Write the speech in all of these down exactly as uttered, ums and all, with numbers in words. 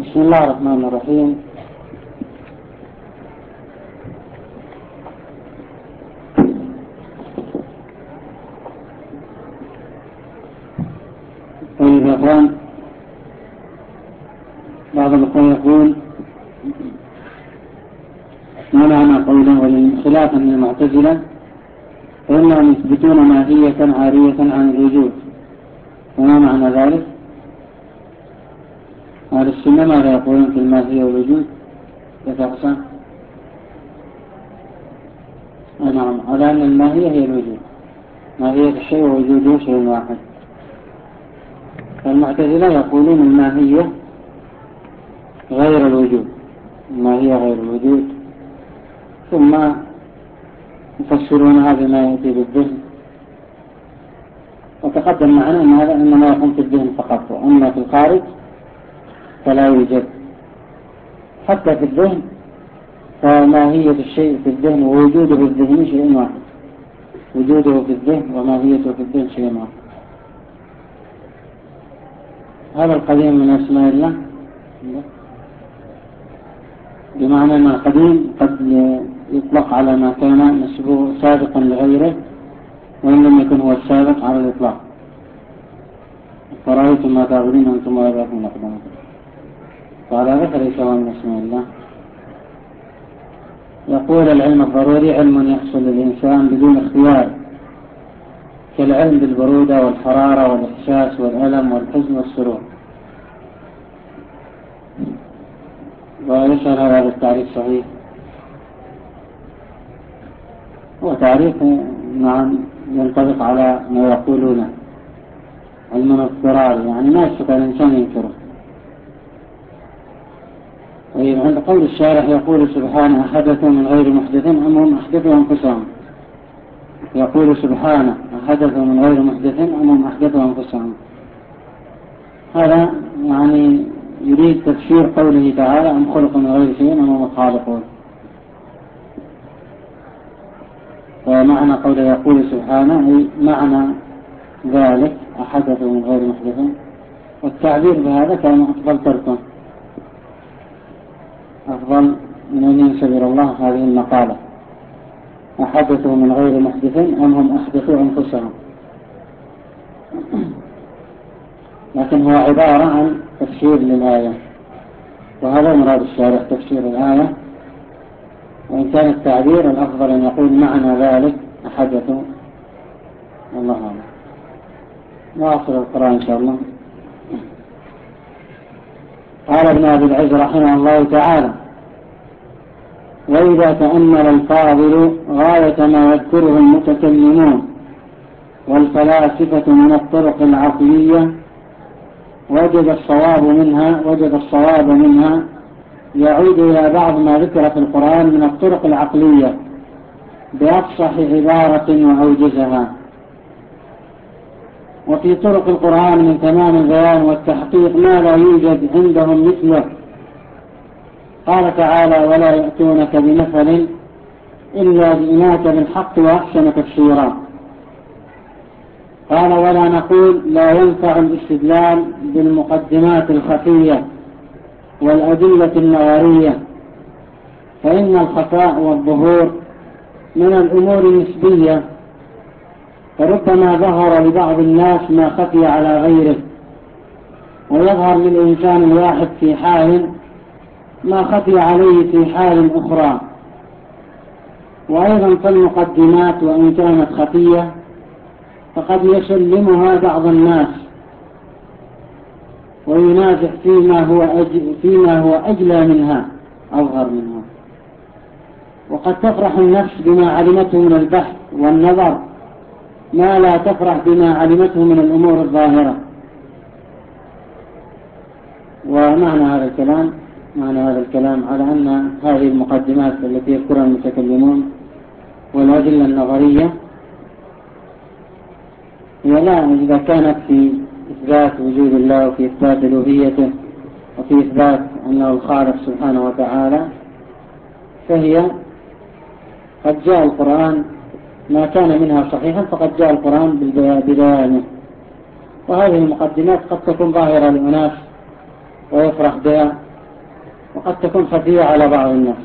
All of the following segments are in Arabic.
بسم الله الرحمن الرحيم. طيب يا أخوان، بعض الأخوان يقول ما معنى قوله خلافا للمعتزلة فإنهم يثبتون ماهية عارية عن الوجود، وما معنى ذلك؟ أهل السنة ماذا يقولون في الماهية والوجود؟ يتحسن نعم، على أن الماهية هي الوجود، ماهية الشيء ووجوده شيء واحد. فالمعتزلة يقولون الماهية غير الوجود، الماهية غير الوجود، ثم يفسرونها بما يأتي بالذهن. وتقدم معنا أن هذا إنما يكون في الذهن فقط، وأما في الخارج فلا يوجد. حتى في الذهن فماهية الشيء في الذهن ووجوده في الذهن شيء واحد، وجوده في الذهن وماهيته في الذهن شيء واحد. هذا القديم من أسماء الله، بمعنى أن القديم قد يطلق على ما كان نسبه سابقا لغيره وإن لم يكن هو السابق على الإطلاق. فرأيتم ما تعبدون أنتم وآباؤكم أقدامكم، قال هذا فليس هو من أسماء الله. يقول العلم الضروري علم يحصل للإنسان بدون اختيار، كالعلم بالبرودة والحرارة والإحساس والألم والحزن والسرور. ويسأل هذا التعريف صحيح؟ هو تعريف نعم ينطبق على ما يقولونه، علم اضطراري، يعني ما يستطيع الإنسان ينكره. طيب، عند قول الشارح يقول سبحانه أحدثوا من غير محدث أم هم أحدثوا أنفسهم. يقول سبحانه أحدثوا من غير محدث أم هم أحدثوا أنفسهم. هذا يعني يريد تفسير قوله تعالى أم خلقوا من غير شيء أم هم الخالقون. ومعنى قوله يقول سبحانه أي معنى ذلك أحدثوا من غير محدث، والتعبير بهذا كان أفضل تركه، أفضل من أن ينسب إلى الله هذه المقالة أحدثوا من غير محدث أم هم أحدثوا أنفسهم. لكن هو عبارة عن تفسير للآية، وهذا مراد الشارح تفسير الآية، وإن كان التعبير الأفضل أن يقول معنى ذلك أحدثوا. الله أعلم. نواصل القراءة إن شاء الله. قال ابن أبي العز رحمه الله تعالى: وإذا تأمل الفاضل غاية ما يذكره المتكلمون والفلاسفة من الطرق العقلية وجد الصواب منها وجد الصواب منها يعود إلى بعض ما ذكر في القرآن من الطرق العقلية بأفصح عبارة وأوجزها. وفي طرق القرآن من تمام البيان والتحقيق ما لا يوجد عندهم مثله. قال تعالى: ولا يأتونك بمثل إلا جئناك بالحق وأحسن تفسيرا. قال: ولا نقول لا ينفع الاستدلال بالمقدمات الخفية والأدلة النظرية، فإن الخفاء والظهور من الأمور النسبية، فربما ظهر لبعض الناس ما خفي على غيره، ويظهر للإنسان الواحد في حال ما خفي عليه في حال أخرى. وأيضا فالمقدمات وإن كانت خفية فقد يسلمها بعض الناس وينازع فيما هو أجل فيما هو أجلى منها أظهر منها. وقد تفرح النفس بما علمته من البحث والنظر ما لا تفرح بما علمته من الأمور الظاهرة. ومعنى هذا الكلام معنى هذا الكلام على أن هذه المقدمات التي يذكرها المتكلمون والأدلة النظرية هي لا إذا كانت في إثبات وجود الله وفي إثبات ألوهيته وفي إثبات أنه الخالق سبحانه وتعالى، فهي قد جاء القرآن ما كان منها صحيحا فقد جاء القرآن ببيانه. وهذه المقدمات قد تكون ظاهرة لأناس ويفرح بها وقد تكون خفية على بعض الناس.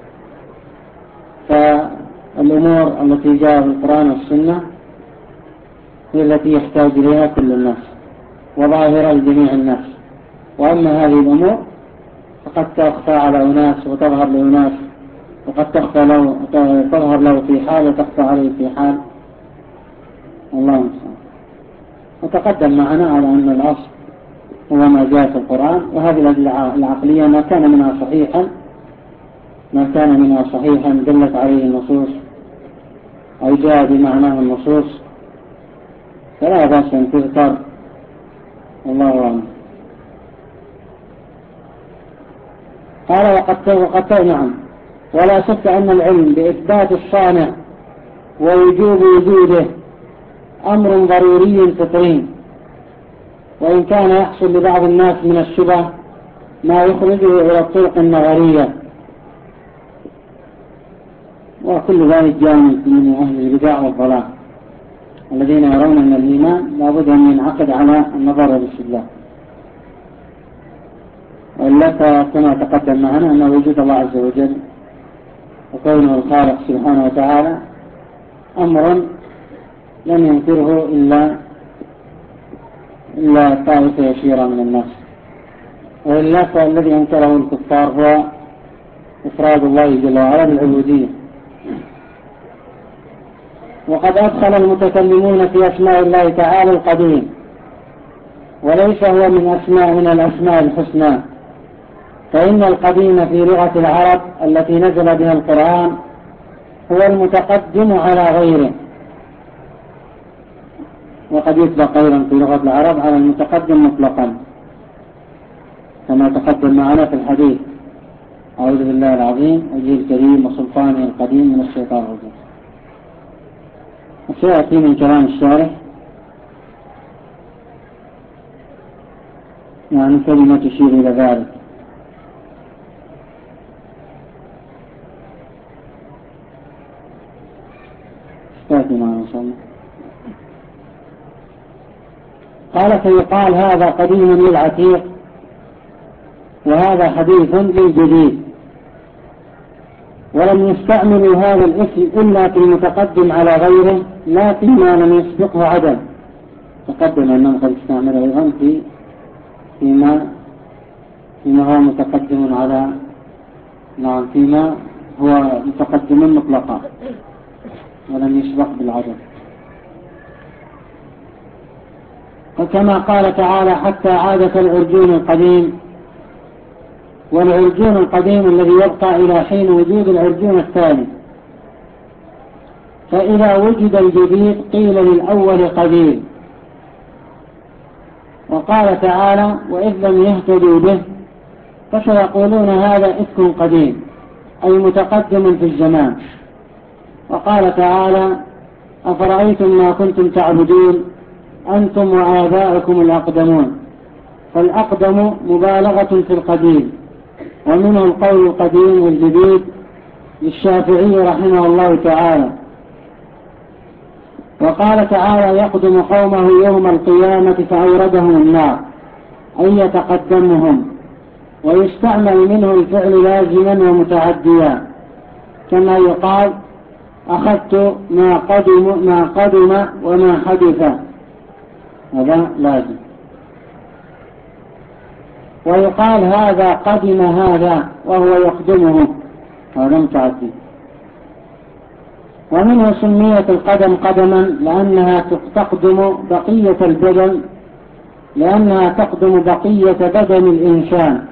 فالأمور التي جاء في القرآن والسنة هي التي يحتاج إليها كل الناس وظاهرة لجميع الناس. وأما هذه الأمور فقد تخفى على أناس وتظهر لأناس، وقد تخفى له تظهر له في حال وتخفى عليه في حال. الله المستعان. وتقدم معنا على أن الأصل هو ما جاء في القرآن، وهذه الأدلة العقلية ما كان منها صحيحا ما كان منها صحيحا دلت عليه النصوص أو جاء بمعناه النصوص فلا بأس أن تذكر. الله أعلم. قال وقد وقد نعم، ولا شك أن العلم بإثبات الصانع ووجوب وجوده أمر ضروري فطري، وإن كان يحصل لبعض الناس من الشبه ما يخرجه إلى الطرق النظرية، وكل ذلك جاء من أهل البدع والضلال الذين يرون أن الإيمان لابد أن ينعقد على النظر والاستدلال. وإلا كما تقدم معنا أن وجود الله عز وجل وكونه الخالق سبحانه وتعالى أمر لم ينكره إلا إلا طائفة يسيرة من الناس، وإلا فالذي أنكره الكفار هو إفراد الله جل وعلا بالعبودية. وقد أدخل المتكلمون في أسماء الله تعالى القديم، وليس هو من أسماء من الأسماء الحسنى، فإن القديم في لغة العرب التي نزل بها القرآن هو المتقدم على غيره، وقد يطلق أيضا في لغة العرب على المتقدم مطلقا كما تقدم معنا في الحديث: أعوذ بالله العظيم وجهه الكريم وسلطانه القديم من الشيطان الرجيم. وسيأتي من كلام الشارح يعني كلمة تشير إلى ذلك. سيأتي معنا إن شاء الله. قال فيقال هذا قديم للعتيق، وهذا حديث للجديد، ولم يستعملوا هذا الاسم إلا في المتقدم على غيره لا فيما لم يسبقه عدم. تقدم أنهم قد استعملوا أيضا في فيما فيما هو متقدم على نعم فيما هو متقدم مطلقا ولم يسبق بالعدم. وكما قال تعالى: حتى عاد كالعرجون القديم. والعرجون القديم الذي يبقى إلى حين وجود العرجون الثاني، فإذا وجد الجديد قيل للأول قديم. وقال تعالى: وإذ لم يهتدوا به فسيقولون هذا إفك قديم، أي متقدم في الزمان. وقال تعالى: أفرأيتم ما كنتم تعبدون أنتم وآباؤكم الأقدمون. فالأقدم مبالغة في القديم، ومنه القول القديم والجديد للشافعي رحمه الله تعالى. وقال تعالى: يقدم قومه يوم القيامة فأوردهم النار، أي يتقدمهم. ويستعمل منه الفعل لازما ومتعديا، كما يقال: أخذت ما قدم, ما قدم وما حدث، هذا لازم. ويقال هذا قدم هذا وهو يقدمه، هذا متعدي. ومنه سميت القدم قدما لأنها تقدم بقية البدن لأنها تقدم بقية بدن الإنسان.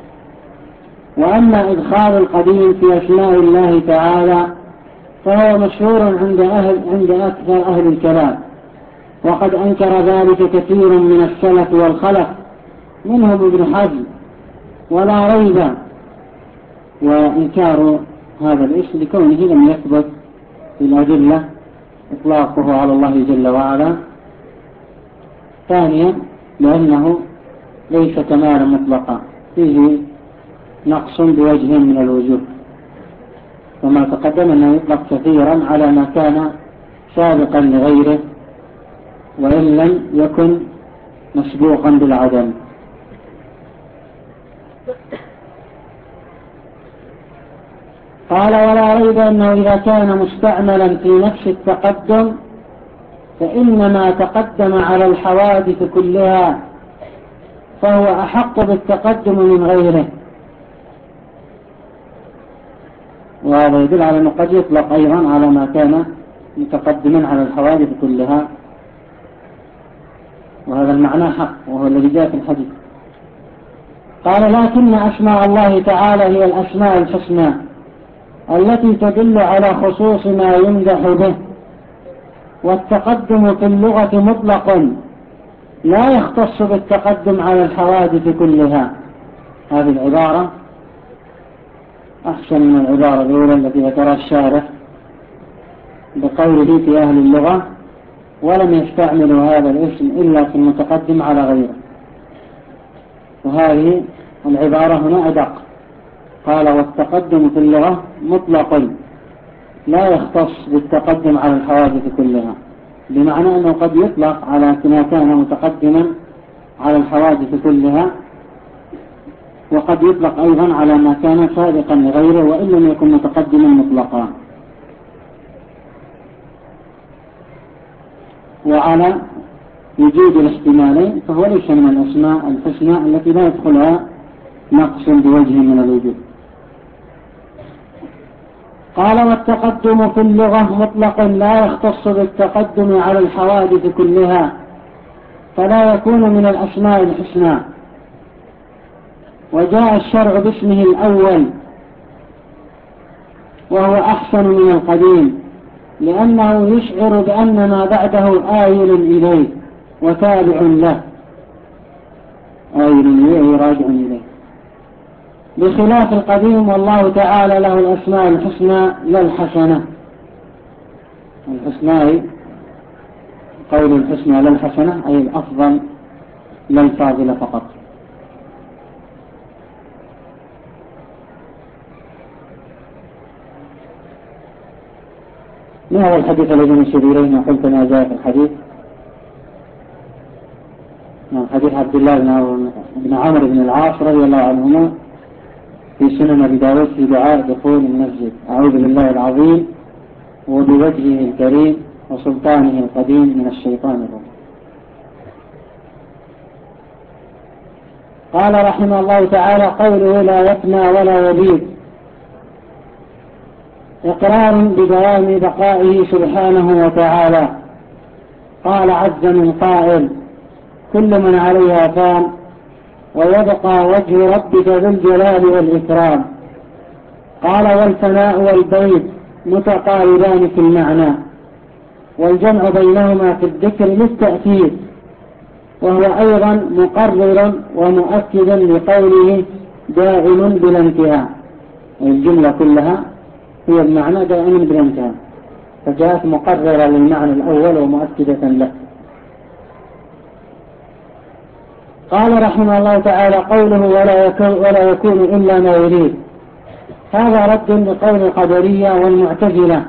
وأما إدخال القديم في أسماء الله تعالى فهو مشهور عند أهل عند أكثر أهل الكلام، وقد أنكر ذلك كثير من السلف والخلف منهم ابن حزم، ولا ريب وإنكار هذا الاسم لكونه لم يثبت في الأدلة إطلاقه على الله جل وعلا. ثانيا لأنه ليس كمالا مطلقا، فيه نقص بوجه من الوجوه، وما تقدم أنه يطلق كثيرا على ما كان سابقا لغيره وإن لم يكن مسبوقا بالعدم. قال ولا ريب أنه إذا كان مستعملا في نفس التقدم فإنما تقدم على الحوادث كلها فهو أحق بالتقدم من غيره. وهذا يدل على أنه قد يطلق أيضا على ما كان متقدما على الحوادث كلها، وهذا المعنى حق وهو الذي جاء في الحديث. قال لكن أسماء الله تعالى هي الأسماء الحسنى التي تدل على خصوص ما يمدح به، والتقدم في اللغة مطلق لا يختص بالتقدم على الحوادث كلها. هذه العبارة أحسن من العبارة الأولى التي ذكرها الشارح بقوله في أهل اللغة ولم يستعملوا هذا الاسم إلا في المتقدم على غيره، وهذه العبارة هنا أدق. قال والتقدم في اللغة مطلق لا يختص بالتقدم على الحوادث كلها، بمعنى أنه قد يطلق على ما كان متقدما على الحوادث كلها، وقد يطلق أيضا على ما كان سابقا لغيره وإن لم يكن متقدما مطلقا. وعلى وجود الاحتمالين فهو ليس من الأسماء الحسنى التي لا يدخلها نقص بوجه من الوجود. قال والتقدم في اللغة مطلق لا يختص بالتقدم على الحوادث كلها، فلا يكون من الأسماء الحسنى. وجاء الشرع باسمه الأول وهو أحسن من القديم، لأنه يشعر بأن ما بعده آيل إليه وتابع له، آيل إليه راجع إليه، بخلاف القديم والله تعالى له الأسماء الحسنى لا الحسنة. الحسنى قول الحسنى لا الحسنة أي الأفضل لا الفاضل فقط. ما هو الحديث الذي نشير إليه ما قلت ما جاء في الحديث؟ حديث عبد الله بن عمرو بن العاص رضي الله عنهما في سنن أبي داود في دعاء دخول المسجد: أعوذ بالله العظيم وبوجهه الكريم وسلطانه القديم من الشيطان الرجيم. قال رحمه الله تعالى: قوله لا يفنى ولا يبيد إقرار بدوام بقائه سبحانه وتعالى. قال عز من قائل: كل من عليها فان ويبقى وجه ربك ذو الجلال والإكرام. قال والفناء والبيد متقاربان في المعنى، والجمع بينهما في الذكر للتأكيد، وهو أيضا مقرر ومؤكد لقوله دائم بلا انتهاء. الجملة كلها هي المعنى دائم بلا انتهاء، فجاءت مقررة للمعنى الأول ومؤكدة له. قال رحمه الله تعالى: قوله ولا يكون, ولا يكون إلا ما يريد، هذا رد لقول القدرية والمعتزلة،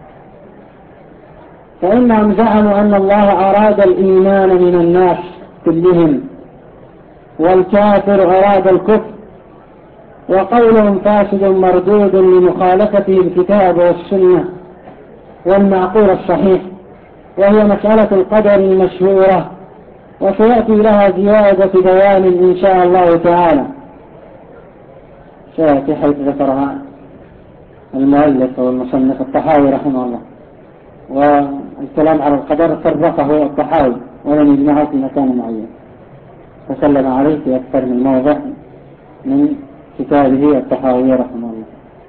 فإنهم زعموا أن الله أراد الإيمان من الناس كلهم والكافر أراد الكفر، وقولهم فاسد مردود لمخالفته الكتاب والسنة والمعقول الصحيح، وهي مسألة القدر المشهورة، وسيأتي لها زيادة بيان إن شاء الله تعالى، سيأتي حيث ذكرها المؤلف والمصنف الطحاوي رحمه الله. والكلام على القدر فرقه الطحاوي ولم يجمعه في مكان معين، تكلم عليه في أكثر من موضع من كتابه الطحاوي رحمه الله.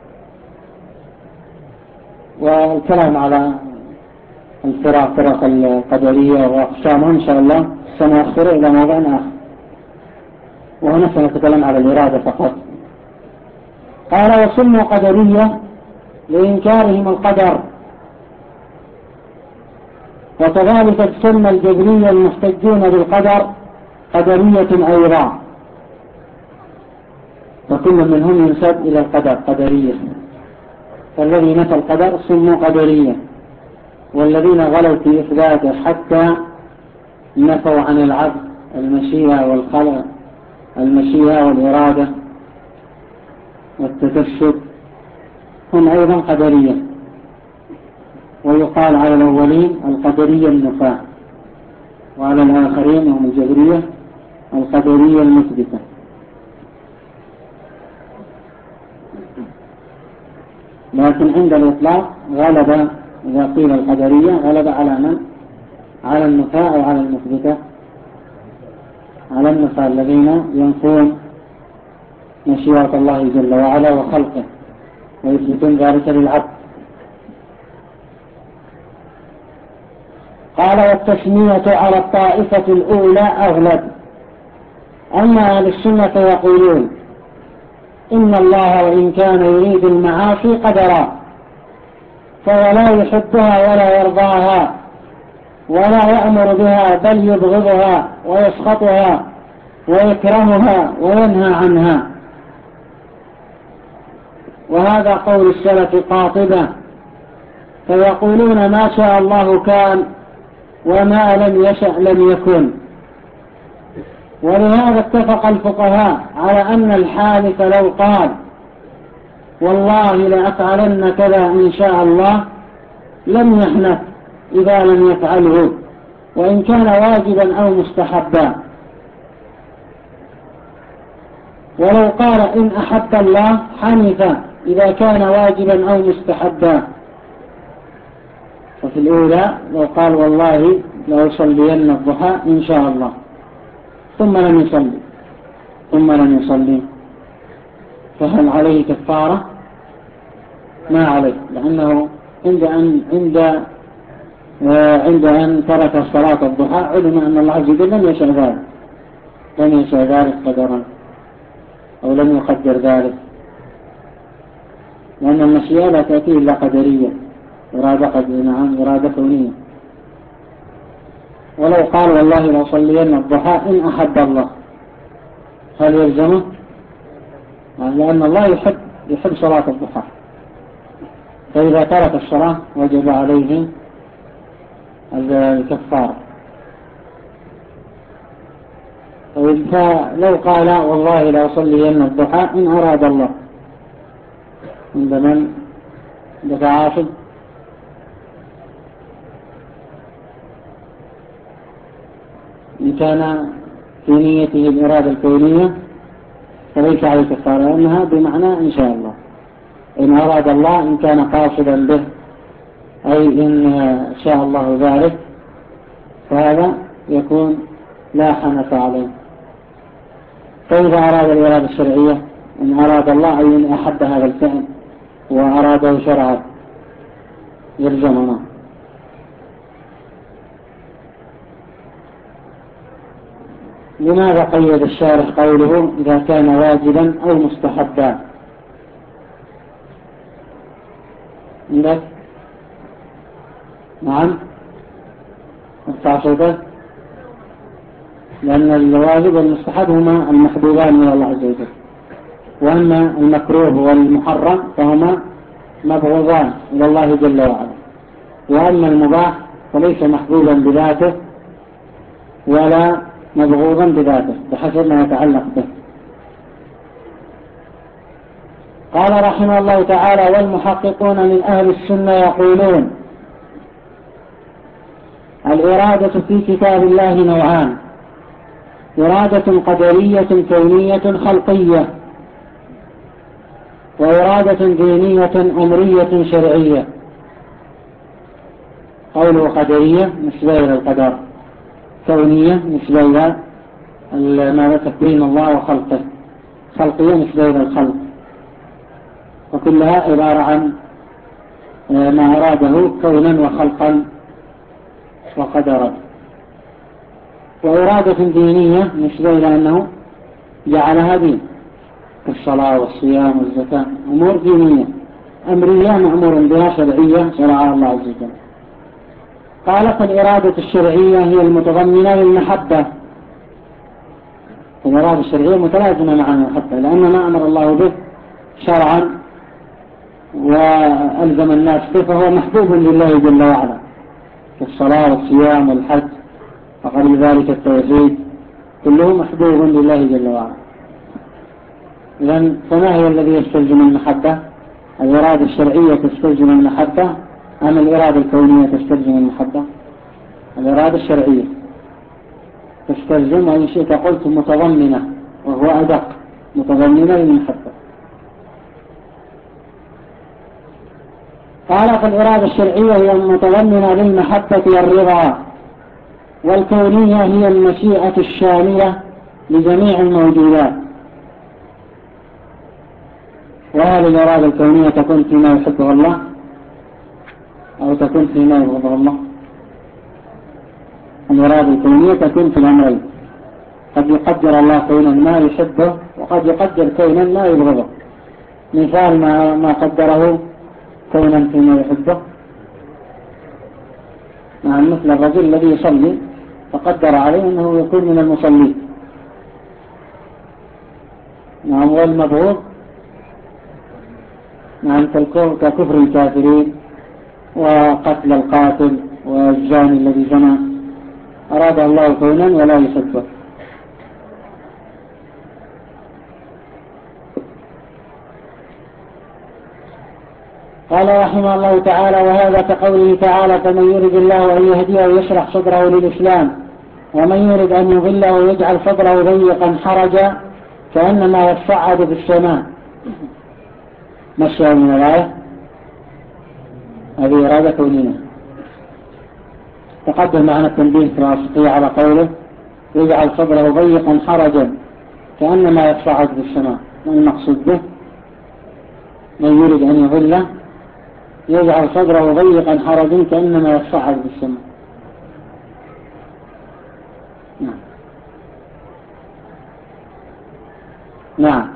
والكلام على الفرق فرق القدرية وأقسامهم إن شاء الله سنأخر إلى موضع آخر، وهنا سنتكلم على الإرادة فقط. قال: وسموا قدرية لإنكارهم القدر، وكذلك تسمى الجبرية المحتجون بالقدر قدرية أيضا، وكل منهم ينسب إلى القدر قدرية، فالذي نفى القدر سموا قدرية، والذين غلوا في إثباته حتى نفوا عن العبد المشيئة والخلق المشيئة والإرادة والتكشف هم أيضا قدرية، ويقال على الأولين القدرية النفاة، وعلى الآخرين هم الجبرية القدرية المثبتة. لكن عند الإطلاق غلب، إذا قيل القدرية غلب على من؟ على النفاة أو على المثبتة؟ على النفاة الذين ينفون مشيئة الله جل وعلا وخلقه ويثبتون ذلك للعبد. قال: والتسمية على الطائفة الأولى أغلب. أما أهل السنة يقولون إن الله وإن كان يريد المعاصي قدرا، فهو لا يحبها ولا يرضاها ولا يأمر بها، بل يبغضها ويسخطها ويكرهها وينهى عنها. وهذا قول السلف قاطبة، فيقولون ما شاء الله كان وما لم يشأ لم يكن. ولهذا اتفق الفقهاء على أن الحالف لو قال والله لأفعلن كذا إن شاء الله لم يحنث إذا لم يفعله، وإن كان واجبا أو مستحبا. ولو قال إن أحب الله حنث إذا كان واجبا أو مستحبا. وفي الأولى لو قال والله لأصلين الضحى إن شاء الله ثم لم يصلي ثم لم يصلي فهل عليه كفارة؟ ما عليه، لأنه عند أن عند عند أن ترك صلاة الضحى علم أن الله عز وجل لم يشاء ذلك لم يشاء ذلك قدرا أو لم يقدر ذلك، لأن المشيئة لا تأتي إلا قدرية، إرادة قدرية، نعم إرادة كونية. ولو قال والله لأصلين الضحى إن أحب الله هل يلزمه؟ لأن الله يحب يحب صلاة الضحى، فإذا ترك الصلاة وجب عليه الكفارة. فلو قال والله لأصلين الضحى إن أراد الله، عند من؟ عند عاصم. إن كان في نيته الإرادة الكونية فليس عليه كفارة، لأنها بمعنى إن شاء الله. إن أراد الله إن كان قاصدا به أي إن شاء الله ذلك فهذا يكون لا حنث عليه. فإذا أراد الإرادة الشرعية إن أراد الله أي إن أحب هذا الفعل وأراده شرعا يلزمنا. لماذا قيد الشارح قوله إذا كان واجبا أو مستحبا؟ عندك؟ نعم ارفع صوتك. لأن الواجب والمستحب هما المحبوبان من الله عز وجل، وأما المكروه والمحرم فهما مبغوضان إلى الله جل وعلا، وأما المباح فليس محبوبا بذاته ولا مبغوضا بذاته بحسب ما يتعلق به. قال رحمه الله تعالى: والمحققون من أهل السنة يقولون الإرادة في كتاب الله نوعان: إرادة قدرية كونية خلقية، وإرادة دينية أمرية شرعية. قوله قدرية نسبة إلى القدر، كونية نسبة إلى ما تكوين الله وخلقه، خلقية نسبة إلى الخلق، وكلها عبارة عن ما أراده كونا وخلقا وقدرا. وإرادة دينية نسبة إلى أنه جعلها دين، الصلاة والصيام والزكاة أمور دينية. أمرية مأمور بها، شرعية شرعها الله عز وجل. قال: فالإرادة الشرعية هي المتضمنة للمحبة. الإرادة الشرعية متلازمة مع المحبة، لأن ما أمر الله به شرعا وألزم الناس به فهو محبوب لله جل وعلا، كالصلاة والصيام والحج وقبل ذلك التوحيد، كله محبوب لله جل وعلا. إذن فما هي الذي يستلزم المحبة؟ الإرادة الشرعية تستلزم المحبة أم الإرادة الكونية تستلزم المحبة؟ الإرادة الشرعية تستلزم، وإن شئت قلت متضمنة، وهو أدق، متضمنة للمحبة. قال فالإرادة الشرعية هي المتضمنة للمحبة والرضا، والكونية هي المشيئة الشاملة لجميع الموجودات. وهل الإرادة الكونية تكون فيما يحبه الله أو تكون فيما يبغضه الله؟ الإرادة الكونية تكون في الأمرين، قد يقدر الله كونا ما يحبه وقد يقدر كونا ما يبغضه. مثال ما, ما قدره كونا فيما يحبه، نعم، مثل الرجل الذي يصلي فقدر عليه أنه يكون من المصلين، نعم، والمبغوض نعم ككفر الكافرين وقتل القاتل والزاني الذي زنى، أراد الله كونا ولا يحبه. قال رحمه الله تعالى: وهذا كقوله تعالى: فمن يرد الله أن يهديه يشرح صدره للإسلام، ومن يرد أن يضله ويجعل صدره ضيقا حرجا كأنما يصعد في السماء. ما الشاهد من الآية؟ هذه إرادة كونية. تقدم معنا التنبيه في الواسطية على قوله يجعل صدره ضيقا حرجا كأنما يصعد في السماء. ما المقصود به؟ من يرد أن يضله يجعل صدره ضيقا حرجا كأنما يصعد في السماء. نعم نعم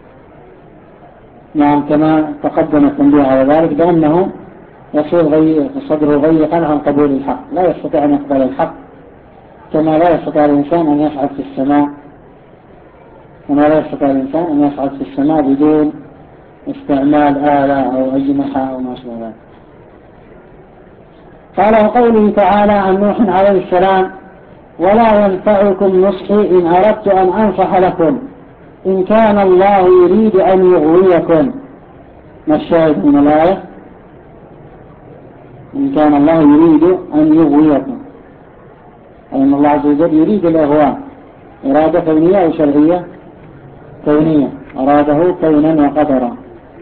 نعم كما تقدم التنبيه على ذلك بأنه يصير صدره ضيقا عن قبول الحق، لا يستطيع أن يقبل الحق، كما لا يستطيع الإنسان أن يصعد في السماء كما لا يستطيع الإنسان أن يصعد في السماء بدون استعمال آلة أو أجنحة أو ما شابه ذلك. قال وقوله تعالى عن نوح عليه السلام: ولا ينفعكم نصحي إن أردت أن أنصح لكم إن كان الله يريد أن يغويكم. ما الشاهد من الآية؟ إن كان الله يريد أن يغويكم، أي أن الله عز وجل يريد الإغواء. إرادة كونية أو شرعية؟ كونية، أراده كونا وقدرا.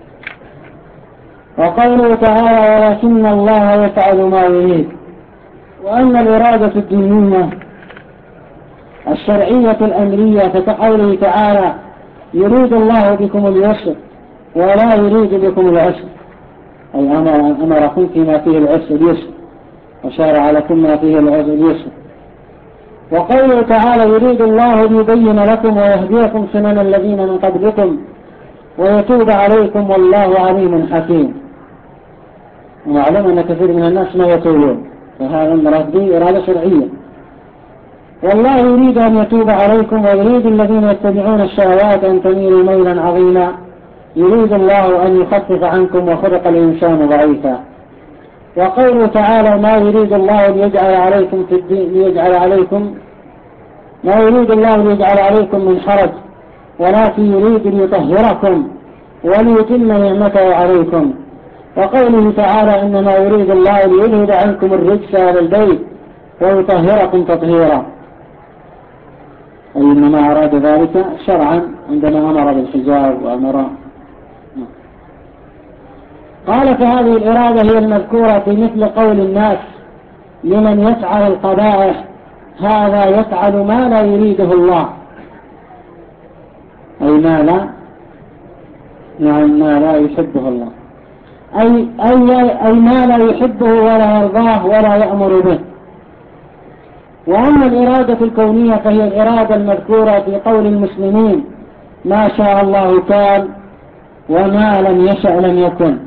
وقوله تعالى: ولكن الله يفعل ما يريد. وأن الإرادة الدينية الشرعية الأمرية كقوله تعالى: يريد الله بكم اليسر ولا يريد بكم العسر، أي أمركم فيما فيه العسر اليسر وشارع لكم ما فيه اليسر. وقوله تعالى: يريد الله أن يبين لكم ويهديكم سنن الذين من قبلكم ويتوب عليكم والله عليم حكيم. وأعلم أن كثير من الناس ما يتوبون، فهذا المراد به إرادة شرعية. والله يريد أن يتوب عليكم ويريد الذين يتبعون الشهوات أن تميلوا ميلا عظيما. يريد الله أن يخفف عنكم وخلق الإنسان ضعيفا. وقوله تعالى: ما يريد الله ليجعل عليكم في الدين ليجعل عليكم ما يريد الله ليجعل عليكم من حرج ولكن يريد ليطهركم وليتم نعمته عليكم. وقوله تعالى: إنما يريد الله ليذهب عنكم الرجس أهل البيت ويطهركم تطهيرا، أي إنما أراد ذلك شرعا عندما أمر بالحجاب وأمر. قال: فهذه الإرادة هي المذكورة في مثل قول الناس لمن يفعل القبائح: هذا يفعل ما لا يريده الله، أي ما لا يعني ما لا يحبه الله، أي, أي, أي ما لا يحبه ولا يرضاه ولا يأمر به. وأما الإرادة الكونية فهي الإرادة المذكورة في قول المسلمين: ما شاء الله كان وما لم يشأ لم يكن.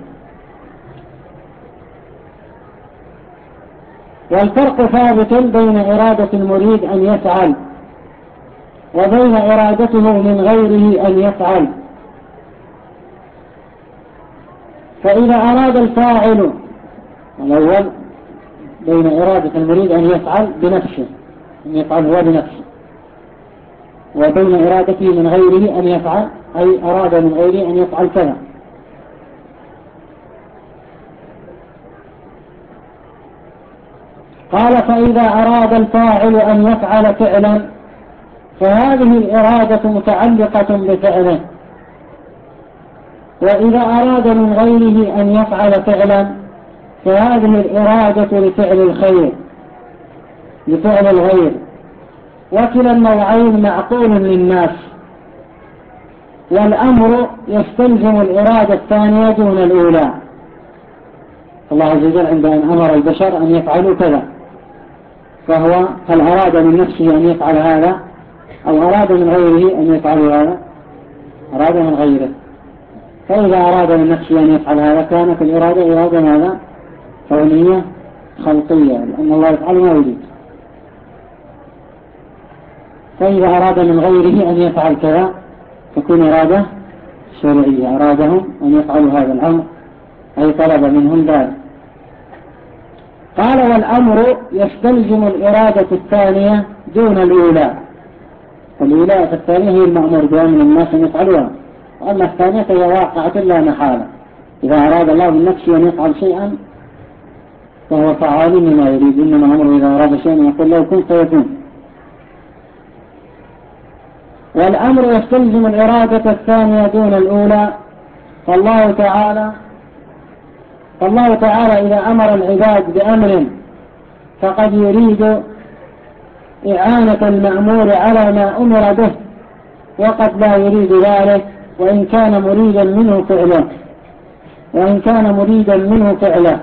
والفرق ثابت بين إرادة المريد أن يفعل وبين إرادته من غيره أن يفعل. فإذا أراد الفاعل الأول بين إرادة المريد أن يفعل بنفسه أن يفعل هو بنفسه، وبين إرادته من غيره أن يفعل أي أراد من غيره أن يفعل كذا. قال فإذا أراد الفاعل أن يفعل فعلا فهذه الإرادة متعلقة بفعله، وإذا أراد من غيره أن يفعل فعلا فهذه الإرادة لفعل الخير لفعل الغير، وكلا النوعين معقول للناس، والأمر يستلزم الإرادة الثانية دون الأولى. الله عز وجل عندما أمر البشر أن يفعلوا كذا فهو هل أراد من نفسه أن يفعل هذا أو أراد من غيره أن يفعل هذا؟ أراد من غيره. فإذا أراد من نفسه أن يفعل هذا كانت الإرادة إرادة ماذا؟ كونية خلقية، لأن الله يفعل ما يريد. فإذا أراد من غيره أن يفعل كذا تكون إرادة شرعية، أرادهم أن يفعلوا هذا الأمر أي طلب منهم ذلك. قال والأمر يستلزم الإرادة الثانية دون الأولى. الأولى الثانية هي المأمور بها من الناس أن يفعلوها، وأما الثانية هي واقعة لا محالة. إذا أراد الله من نفسه أن يفعل شيئا فهو فعال لما يريد، إنما أمره إذا أراد شيئا يقول له كن فيكون. والأمر يستلزم الإرادة الثانية دون الأولى. فالله تعالى فالله تعالى إذا أمر العباد بأمر فقد يريد إعانة المأمور على ما أمر به، وقد لا يريد ذلك وإن كان مريدا منه فعله وإن كان مريدا منه فعله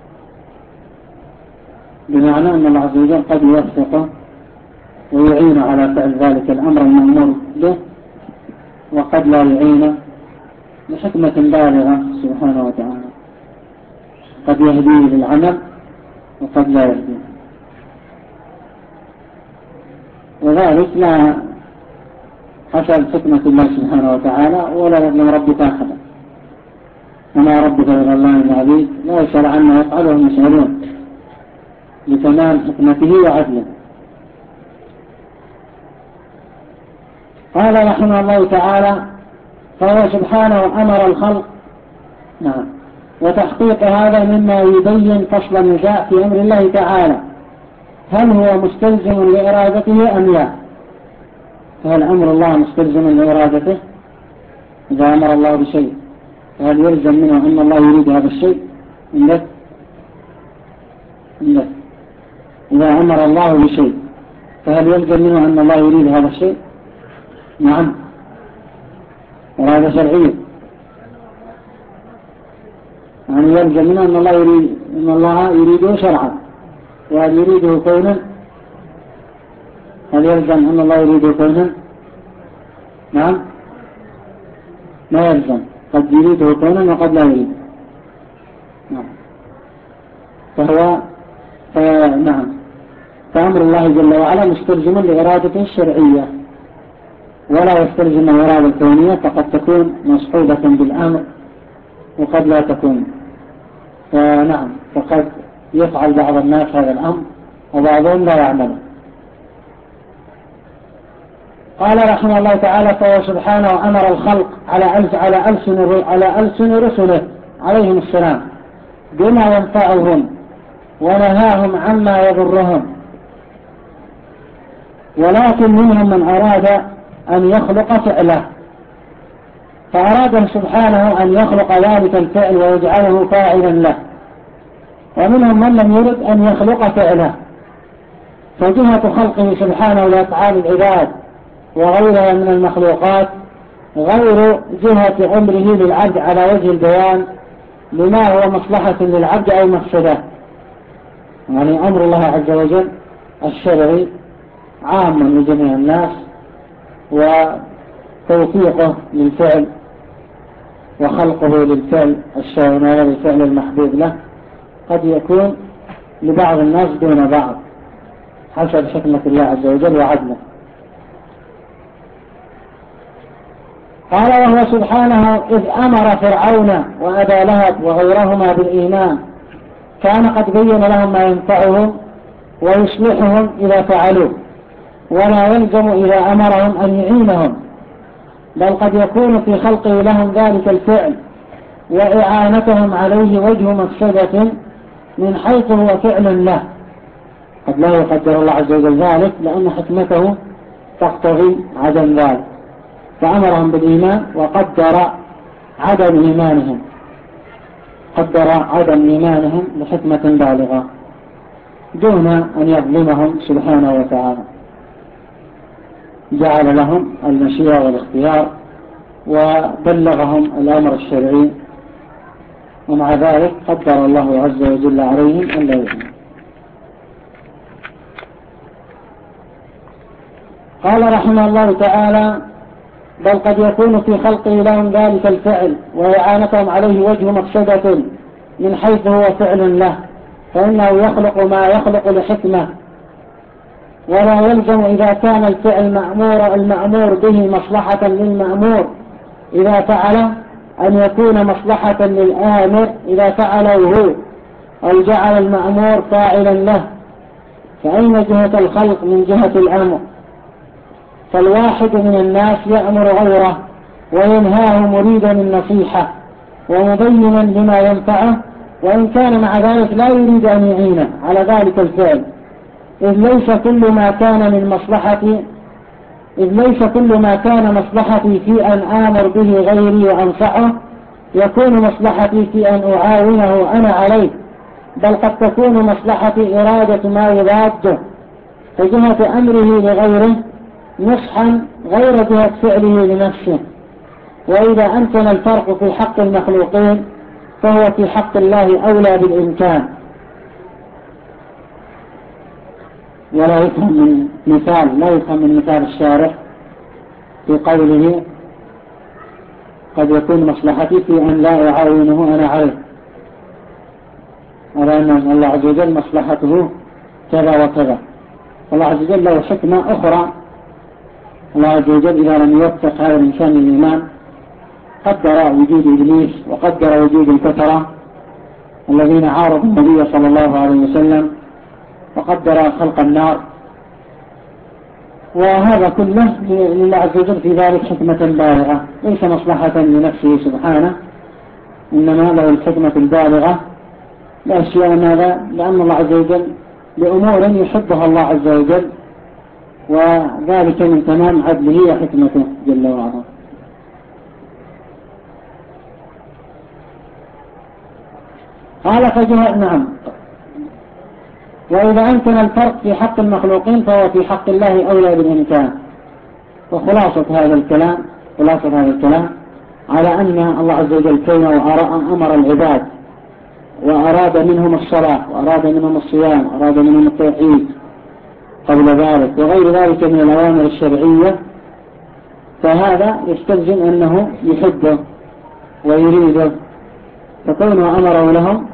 بمعنى أن الله عز وجل قد يوفقه ويعين على فعل ذلك الأمر المأمور به، وقد لا يعين لحكمة بالغة سبحانه وتعالى، قد يهديه للعمل وقد لا يهديه، وذلك لا حسب حكمة الله سبحانه وتعالى ولا يظلم ربك أحدا. وما ربك بظلام للعبيد لا يسأل عما يفعله المسؤولون لتمام حكمته وعدله. قال رحمه الله تعالى فهو سبحانه أمر الخلق. نعم. وتحقيق هذا مما يبين فصل النزاع في أمر الله تعالى، هل هو مستلزم لإرادته أم لا؟ فهل أمر الله مستلزم لإرادته؟ إذا أمر الله بشيء فهل يلزم منه أن الله يريد هذا الشيء؟ إنك إنك إذا أمر الله بشيء فهل يلزم منه أن الله يريد هذا الشيء؟ نعم، إرادة شرعية، يعني يلزم منه أن الله يريد أن الله يريده شرعا، وهل يريده كونا؟ هل يلزم أن الله يريده كونا؟ نعم، ما يلزم، قد يريده كونا وقد لا يريد. نعم. فهو نعم فأمر الله جل وعلا مستلزم لإرادته الشرعية، ولا يستلزم الإرادة الكونية، فقد تكون مصحوبة بالأمر وقد لا تكون. فنعم فقد يفعل بعض الناس هذا الأمر وبعضهم لا يعمله. قال رحمه الله تعالى فهو سبحانه أمر الخلق على ألس على ألسن على ألسن رسله عليهم السلام بما ينفعهم ونهاهم عما يضرهم، ولكن منهم من أراد أن يخلق فعله فأراد سبحانه أن يخلق ذلك الفعل ويجعله فاعلا له، ومنهم من لم يرد أن يخلق فعله. فجهة خلقه سبحانه لأفعال العباد وغيرها من المخلوقات غير جهة أمره للعبد على وجه البيان لما هو مصلحة للعبد أو مفسده. يعني أمر الله عز وجل الشرعي عام لجميع الناس، وتوفيقه للفعل وخلقه للفعل الشرعي للفعل المحبوب له قد يكون لبعض الناس دون بعض حسب حكمة الله عز وجل وعدله. قال وهو سبحانه إذ أمر فرعون وأبا لهب وغيرهما بالإيمان كان قد بين لهم ما ينفعهم ويصلحهم إذا فعلوه، ولا يلزم إذا أمرهم أن يعينهم، بل قد يكون في خلقه لهم ذلك الفعل وإعانتهم عليه وجه مفسدة من حيث هو فعل له، قد لا يقدر الله عز وجل ذلك لأن حكمته تقتضي عدم ذلك، فأمرهم بالإيمان وقدر عدم إيمانهم قدر عدم إيمانهم لحكمة بالغة دون أن يظلمهم سبحانه وتعالى، جعل لهم المشيئة والاختيار وبلغهم الأمر الشرعي، ومع ذلك قدر الله عز وجل عليهم أن لا يؤمنوا. قال رحمه الله تعالى: بل قد يكون في خلقه لهم ذلك الفعل وإعانتهم عليه وجه مقصدة من حيث هو فعل له، فإنه يخلق ما يخلق لحكمة، ولا يلزم إذا كان الفعل مأمور المأمور به مصلحة للمأمور إذا فعل أن يكون مصلحة للآمر إذا فعله هو، أو جعل المأمور فاعلا له. فأين جهة الخلق من جهة الأمر؟ فالواحد من الناس يأمر غيره وينهاه مريدا النصيحة ومبينا لما ينفعه، وإن كان مع ذلك لا يريد أن يعينه على ذلك الفعل، إذ ليس كل ما كان من مصلحتي إذ ليس كل ما كان مصلحتي في أن آمر به غيري وأنصحه يكون مصلحتي في أن أعاونه أنا عليه، بل قد تكون مصلحتي إرادة ما يضاده، فجهة أمره لغيره نصحا غير جهة فعله لنفسه. وإذا أمكن الفرق في حق المخلوقين فهو في حق الله أولى بالإمكان. ولا يفهم من مثال لا يفهم من مثال الشارح في قوله قد يكون مصلحتي في أن لا أعاونه أنا عليه، على أن الله عز وجل مصلحته كذا وكذا. الله عز وجل له حكمة أخرى. الله عز وجل إذا لم يوفق هذا الإنسان للإيمان قدر وجود إبليس وقدر وجود الكفرة الذين عارضوا النبي صلى الله عليه وسلم، وقدر خلق النار، وهذا كله لله عز وجل في ذلك حكمة بالغة ليس مصلحة لنفسه سبحانه، إنما له الحكمة البالغة لأشياء ماذا؟ لأن الله عز وجل لأمور يحبها الله عز وجل، وذلك من تمام عدله وحكمته جل وعلا. قال فجهة نعم. وإذا أمكن الفرق في حق المخلوقين فهو في حق الله أولى بالإمكان. وخلاصة هذا الكلام خلاصة هذا الكلام على أن الله عز وجل كونه أمر العباد وأراد منهم الصلاة وأراد منهم الصيام وأراد منهم التوحيد قبل ذلك وغير ذلك من الأوامر الشرعية، فهذا يستلزم أنه يحبه ويريده، فكونه أمره لهم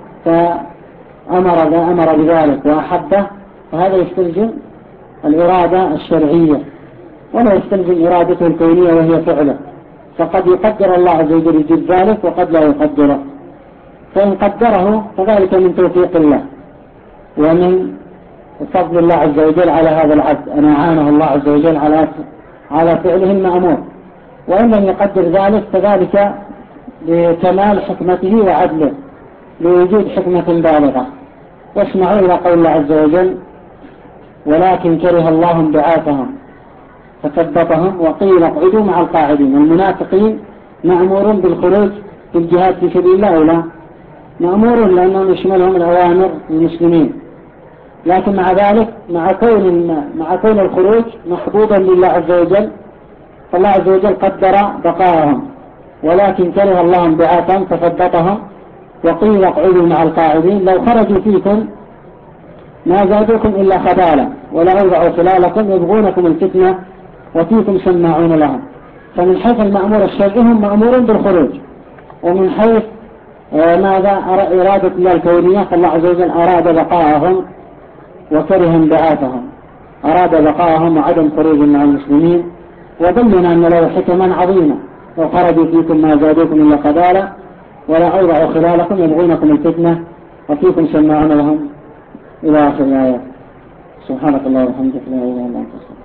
فأمر أمر بذلك وأحبه، فهذا يستلزم الإرادة الشرعية ولا يستلزم إرادته الكونية وهي فعله. فقد يقدر الله عز وجل يجد ذلك وقد لا يقدره، فإن قدره فذلك من توفيق الله ومن فضل الله عز وجل على هذا العبد أن أعانه الله عز وجل على على فعله المأمور، وإن لم يقدر ذلك فذلك لكمال حكمته وعدله لوجود حكمة بالغة. واسمعوا إلى قول الله عز وجل: ولكن كره الله انبعاثهم فثبتهم وقيل اقعدوا مع القاعدين. المنافقين مأمورون بالخروج في الجهاد في سبيل الله أو لا؟ مأمورون لأنهم يشملهم الأوامر المسلمين، لكن مع ذلك مع كون مع كون الخروج محبوبا لله عز وجل فالله عز وجل قدر بقاءهم، ولكن كره الله انبعاثهم فثبتهم وقيل اقعدوا مع القاعدين. لو خرجوا فيكم ما زادوكم إلا خبالا ولا أوضعوا خلالكم يبغونكم الفتنة وفيكم سماعون لهم. فمن حيث المأمور الشرعي هم مأمورون بالخروج، ومن حيث ماذا إرادة الله الكونية فالله عز وجل أراد بقاءهم وكره انبعاثهم، أراد بقاءهم وعدم خروج مع المسلمين، وبين أن له حكما عظيمة: لو خرجوا فيكم ما زادوكم إلا خبالا ولا أوضعوا خلالكم يبغونكم الفتنة وفيكم سماعون لهم إلى آخر الآيات. سبحانك الله وبحمدك لا إله إلا أنت.